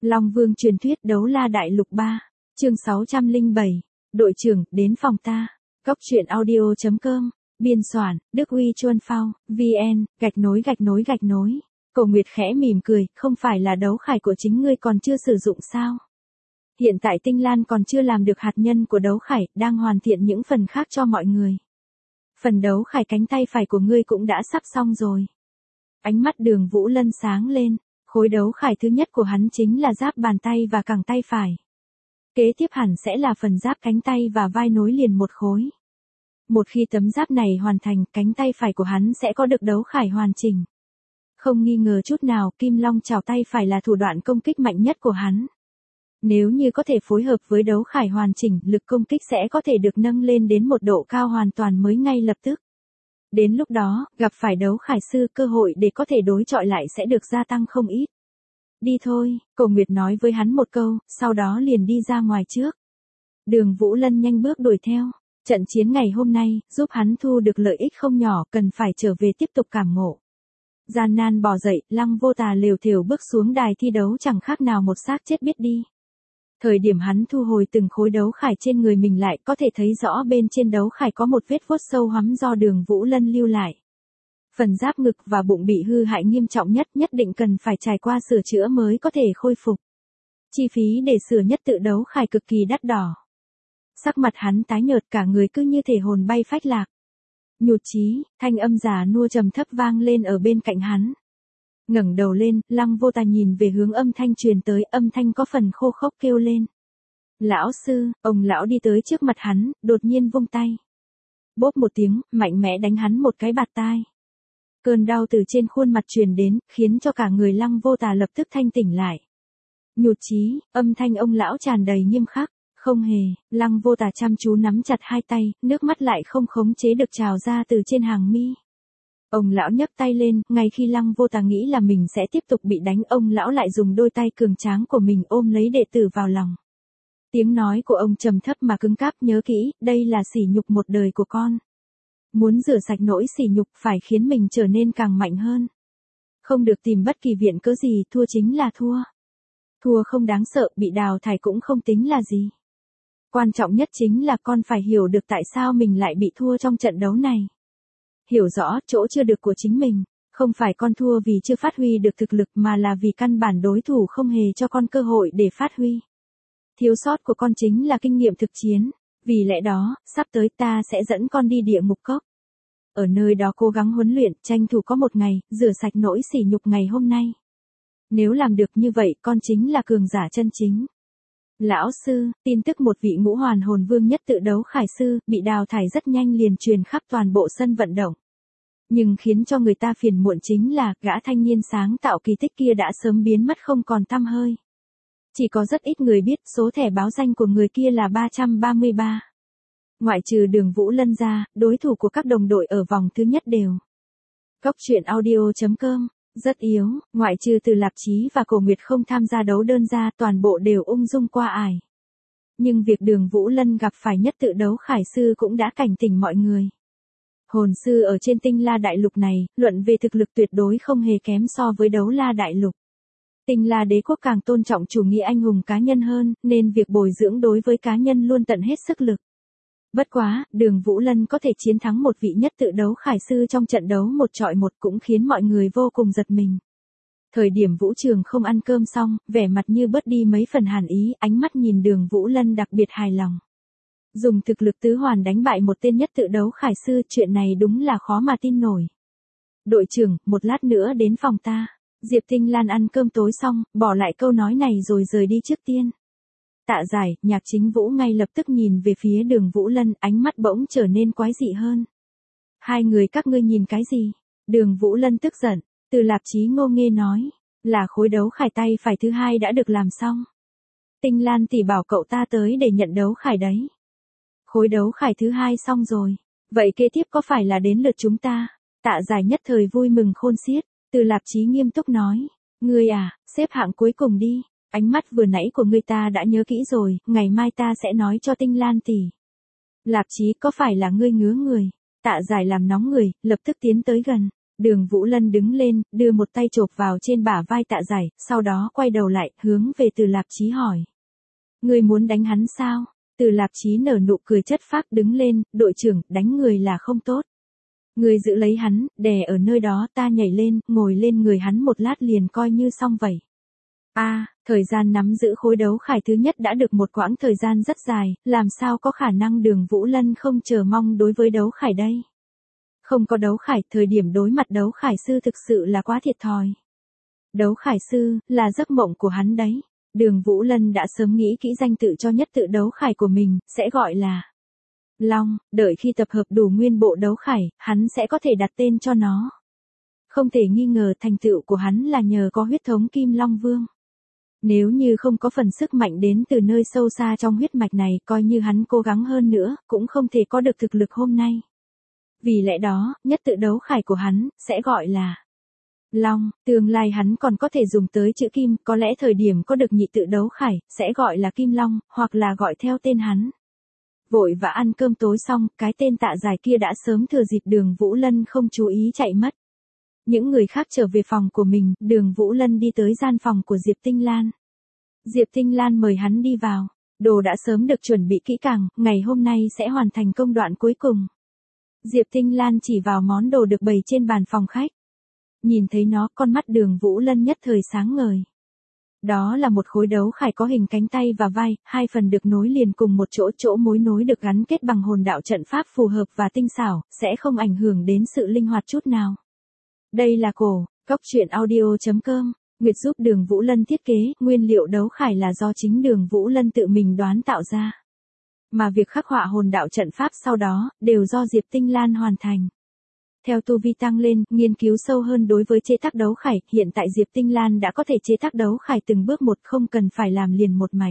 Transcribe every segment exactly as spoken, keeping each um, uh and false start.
Long Vương truyền thuyết đấu la đại lục ba, chương sáu trăm lẻ bảy, đội trưởng, đến phòng ta. Góc truyện audio chấm com, biên soạn, Đức Huy Chuân Phao, vn, gạch nối gạch nối gạch nối. Cổ Nguyệt khẽ mỉm cười, không phải là đấu khải của chính ngươi còn chưa sử dụng sao? Hiện tại Tinh Lan còn chưa làm được hạt nhân của đấu khải, đang hoàn thiện những phần khác cho mọi người. Phần đấu khải cánh tay phải của ngươi cũng đã sắp xong rồi. Ánh mắt Đường Vũ Lân sáng lên, khối đấu khải thứ nhất của hắn chính là giáp bàn tay và cẳng tay phải. Kế tiếp hẳn sẽ là phần giáp cánh tay và vai nối liền một khối. Một khi tấm giáp này hoàn thành, cánh tay phải của hắn sẽ có được đấu khải hoàn chỉnh. Không nghi ngờ chút nào, Kim Long chảo tay phải là thủ đoạn công kích mạnh nhất của hắn. Nếu như có thể phối hợp với đấu khải hoàn chỉnh, lực công kích sẽ có thể được nâng lên đến một độ cao hoàn toàn mới ngay lập tức. Đến lúc đó, gặp phải đấu khải sư, cơ hội để có thể đối chọi lại sẽ được gia tăng không ít. Đi thôi, Cổ Nguyệt nói với hắn một câu, sau đó liền đi ra ngoài trước. Đường Vũ Lân nhanh bước đuổi theo. Trận chiến ngày hôm nay, giúp hắn thu được lợi ích không nhỏ, cần phải trở về tiếp tục cảm ngộ. Gian nan bò dậy, Lăng Vô Tà lều thều bước xuống đài thi đấu chẳng khác nào một xác chết biết đi. Thời điểm hắn thu hồi từng khối đấu khải trên người mình lại, có thể thấy rõ bên trên đấu khải có một vết vuốt sâu hoắm do Đường Vũ Lân lưu lại. Phần giáp ngực và bụng bị hư hại nghiêm trọng nhất, nhất định cần phải trải qua sửa chữa mới có thể khôi phục. Chi phí để sửa nhất tự đấu khải cực kỳ đắt đỏ. Sắc mặt hắn tái nhợt, cả người cứ như thể hồn bay phách lạc. Nhụt chí, thanh âm già nua trầm thấp vang lên ở bên cạnh hắn. Ngẩng đầu lên, Lăng Vô Tà nhìn về hướng âm thanh truyền tới, âm thanh có phần khô khốc kêu lên. Lão sư, ông lão đi tới trước mặt hắn, đột nhiên vung tay. Bốp một tiếng, mạnh mẽ đánh hắn một cái bạt tai. Cơn đau từ trên khuôn mặt truyền đến, khiến cho cả người Lăng Vô Tà lập tức thanh tỉnh lại. Nhụt chí, âm thanh ông lão tràn đầy nghiêm khắc. Không hề, Lăng Vô Tà chăm chú nắm chặt hai tay, nước mắt lại không khống chế được trào ra từ trên hàng mi. Ông lão nhấc tay lên, ngay khi Lăng Vô Tà nghĩ là mình sẽ tiếp tục bị đánh, ông lão lại dùng đôi tay cường tráng của mình ôm lấy đệ tử vào lòng. Tiếng nói của ông trầm thấp mà cứng cáp, nhớ kỹ, đây là sỉ nhục một đời của con. Muốn rửa sạch nỗi sỉ nhục phải khiến mình trở nên càng mạnh hơn. Không được tìm bất kỳ viện cớ gì, thua chính là thua. Thua không đáng sợ, bị đào thải cũng không tính là gì. Quan trọng nhất chính là con phải hiểu được tại sao mình lại bị thua trong trận đấu này. Hiểu rõ chỗ chưa được của chính mình, không phải con thua vì chưa phát huy được thực lực mà là vì căn bản đối thủ không hề cho con cơ hội để phát huy. Thiếu sót của con chính là kinh nghiệm thực chiến, vì lẽ đó, sắp tới ta sẽ dẫn con đi địa ngục cốc. Ở nơi đó cố gắng huấn luyện, tranh thủ có một ngày, rửa sạch nỗi sỉ nhục ngày hôm nay. Nếu làm được như vậy, con chính là cường giả chân chính. Lão sư, tin tức một vị ngũ hoàn hồn vương nhất tự đấu khải sư, bị đào thải rất nhanh liền truyền khắp toàn bộ sân vận động. Nhưng khiến cho người ta phiền muộn chính là, gã thanh niên sáng tạo kỳ tích kia đã sớm biến mất không còn tăm hơi. Chỉ có rất ít người biết, số thẻ báo danh của người kia là ba trăm ba mươi ba. Ngoại trừ Đường Vũ Lân ra, đối thủ của các đồng đội ở vòng thứ nhất đều. Góc truyện audio chấm com. Rất yếu, ngoại trừ Từ Lạp Chí và Cổ Nguyệt không tham gia đấu đơn ra, toàn bộ đều ung dung qua ải. Nhưng việc Đường Vũ Lân gặp phải nhất tự đấu khải sư cũng đã cảnh tỉnh mọi người. Hồn sư ở trên Tinh La Đại Lục này, luận về thực lực tuyệt đối không hề kém so với đấu La Đại Lục. Tinh La Đế quốc càng tôn trọng chủ nghĩa anh hùng cá nhân hơn, nên việc bồi dưỡng đối với cá nhân luôn tận hết sức lực. Bất quá, Đường Vũ Lân có thể chiến thắng một vị nhất tự đấu khải sư trong trận đấu một chọi một cũng khiến mọi người vô cùng giật mình. Thời điểm Vũ Trường không ăn cơm xong, vẻ mặt như bớt đi mấy phần hàn ý, ánh mắt nhìn Đường Vũ Lân đặc biệt hài lòng. Dùng thực lực tứ hoàn đánh bại một tên nhất tự đấu khải sư, chuyện này đúng là khó mà tin nổi. Đội trưởng, một lát nữa đến phòng ta. Diệp Tinh Lan ăn cơm tối xong, bỏ lại câu nói này rồi rời đi trước tiên. Tạ Giải, Nhạc Chính Vũ ngay lập tức nhìn về phía Đường Vũ Lân, ánh mắt bỗng trở nên quái dị hơn. Hai người các ngươi nhìn cái gì? Đường Vũ Lân tức giận, Từ Lạp Chí ngô nghê nói, là khối đấu khải tay phải thứ hai đã được làm xong. Tinh Lan tỷ bảo cậu ta tới để nhận đấu khải đấy. Khối đấu khải thứ hai xong rồi, vậy kế tiếp có phải là đến lượt chúng ta? Tạ Giải nhất thời vui mừng khôn xiết, Từ Lạp Chí nghiêm túc nói, ngươi à, xếp hạng cuối cùng đi. Ánh mắt vừa nãy của ngươi ta đã nhớ kỹ rồi, ngày mai ta sẽ nói cho Tinh Lan tỷ. Lạp Chí, có phải là ngươi ngứa người? Tạ Giải làm nóng người, lập tức tiến tới gần. Đường Vũ Lân đứng lên, đưa một tay chộp vào trên bả vai Tạ Giải, sau đó quay đầu lại, hướng về Từ Lạp Chí hỏi. Ngươi muốn đánh hắn sao? Từ Lạp Chí nở nụ cười chất phác đứng lên, đội trưởng, đánh người là không tốt. Ngươi giữ lấy hắn, đè ở nơi đó, ta nhảy lên, ngồi lên người hắn một lát liền coi như xong vậy. A, à, thời gian nắm giữ khối đấu khải thứ nhất đã được một quãng thời gian rất dài, làm sao có khả năng Đường Vũ Lân không chờ mong đối với đấu khải đây? Không có đấu khải, thời điểm đối mặt đấu khải sư thực sự là quá thiệt thòi. Đấu khải sư, là giấc mộng của hắn đấy. Đường Vũ Lân đã sớm nghĩ kỹ danh tự cho nhất tự đấu khải của mình, sẽ gọi là Long, đợi khi tập hợp đủ nguyên bộ đấu khải, hắn sẽ có thể đặt tên cho nó. Không thể nghi ngờ thành tựu của hắn là nhờ có huyết thống Kim Long Vương. Nếu như không có phần sức mạnh đến từ nơi sâu xa trong huyết mạch này, coi như hắn cố gắng hơn nữa, cũng không thể có được thực lực hôm nay. Vì lẽ đó, nhất tự đấu khải của hắn, sẽ gọi là Long, tương lai hắn còn có thể dùng tới chữ Kim, có lẽ thời điểm có được nhị tự đấu khải, sẽ gọi là Kim Long, hoặc là gọi theo tên hắn. Vội và ăn cơm tối xong, cái tên Tạ Giải kia đã sớm thừa dịp Đường Vũ Lân không chú ý chạy mất. Những người khác trở về phòng của mình, Đường Vũ Lân đi tới gian phòng của Diệp Tinh Lan. Diệp Tinh Lan mời hắn đi vào. Đồ đã sớm được chuẩn bị kỹ càng, ngày hôm nay sẽ hoàn thành công đoạn cuối cùng. Diệp Tinh Lan chỉ vào món đồ được bày trên bàn phòng khách. Nhìn thấy nó, con mắt Đường Vũ Lân nhất thời sáng ngời. Đó là một khối đấu khải có hình cánh tay và vai, hai phần được nối liền cùng một chỗ, chỗ mối nối được gắn kết bằng hồn đạo trận pháp phù hợp và tinh xảo, sẽ không ảnh hưởng đến sự linh hoạt chút nào. Đây là cổ, Cóc Truyện Audio chấm com, Nguyệt giúp Đường Vũ Lân thiết kế, nguyên liệu đấu khải là do chính Đường Vũ Lân tự mình đoán tạo ra. Mà việc khắc họa hồn đạo trận pháp sau đó, đều do Diệp Tinh Lan hoàn thành. Theo tu vi tăng lên, nghiên cứu sâu hơn đối với chế tác đấu khải, hiện tại Diệp Tinh Lan đã có thể chế tác đấu khải từng bước một, không cần phải làm liền một mạch.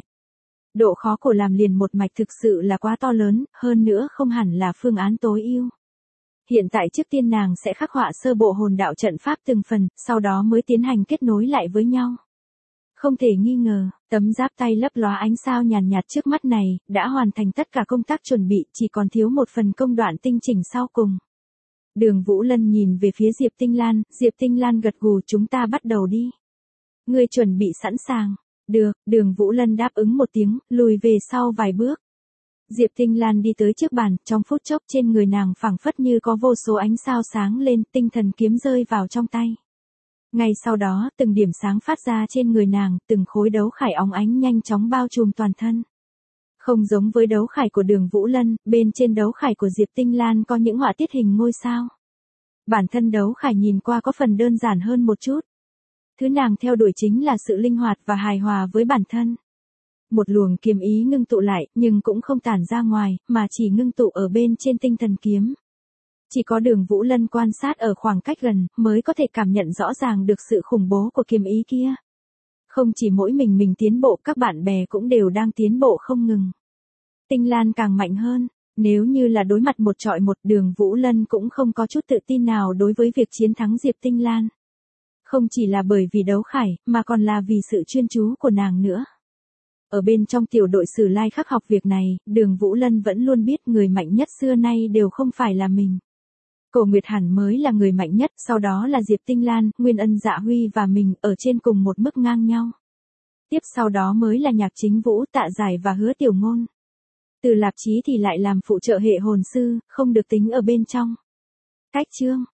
Độ khó của làm liền một mạch thực sự là quá to lớn, hơn nữa không hẳn là phương án tối ưu. Hiện tại trước tiên nàng sẽ khắc họa sơ bộ hồn đạo trận pháp từng phần, sau đó mới tiến hành kết nối lại với nhau. Không thể nghi ngờ, tấm giáp tay lấp lóa ánh sao nhàn nhạt trước mắt này, đã hoàn thành tất cả công tác chuẩn bị, chỉ còn thiếu một phần công đoạn tinh chỉnh sau cùng. Đường Vũ Lân nhìn về phía Diệp Tinh Lan, Diệp Tinh Lan gật gù, chúng ta bắt đầu đi. Ngươi chuẩn bị sẵn sàng. Được, Đường Vũ Lân đáp ứng một tiếng, lùi về sau vài bước. Diệp Tinh Lan đi tới trước bàn, trong phút chốc trên người nàng phảng phất như có vô số ánh sao sáng lên, tinh thần kiếm rơi vào trong tay. Ngay sau đó, từng điểm sáng phát ra trên người nàng, từng khối đấu khải óng ánh nhanh chóng bao trùm toàn thân. Không giống với đấu khải của Đường Vũ Lân, bên trên đấu khải của Diệp Tinh Lan có những họa tiết hình ngôi sao. Bản thân đấu khải nhìn qua có phần đơn giản hơn một chút. Thứ nàng theo đuổi chính là sự linh hoạt và hài hòa với bản thân. Một luồng kiếm ý ngưng tụ lại, nhưng cũng không tản ra ngoài, mà chỉ ngưng tụ ở bên trên tinh thần kiếm. Chỉ có Đường Vũ Lân quan sát ở khoảng cách gần, mới có thể cảm nhận rõ ràng được sự khủng bố của kiếm ý kia. Không chỉ mỗi mình mình tiến bộ, các bạn bè cũng đều đang tiến bộ không ngừng. Tinh Lan càng mạnh hơn, nếu như là đối mặt một trọi một, Đường Vũ Lân cũng không có chút tự tin nào đối với việc chiến thắng Diệp Tinh Lan. Không chỉ là bởi vì đấu khải, mà còn là vì sự chuyên chú của nàng nữa. Ở bên trong tiểu đội Sử Lai khắc học việc này, Đường Vũ Lân vẫn luôn biết người mạnh nhất xưa nay đều không phải là mình. Cổ Nguyệt hẳn mới là người mạnh nhất, sau đó là Diệp Tinh Lan, Nguyên Ân Dạ Huy và mình ở trên cùng một mức ngang nhau. Tiếp sau đó mới là Nhạc Chính Vũ, Tạ Giải và Hứa Tiểu Ngôn. Từ Lạp Chí thì lại làm phụ trợ hệ hồn sư, không được tính ở bên trong. Cách chương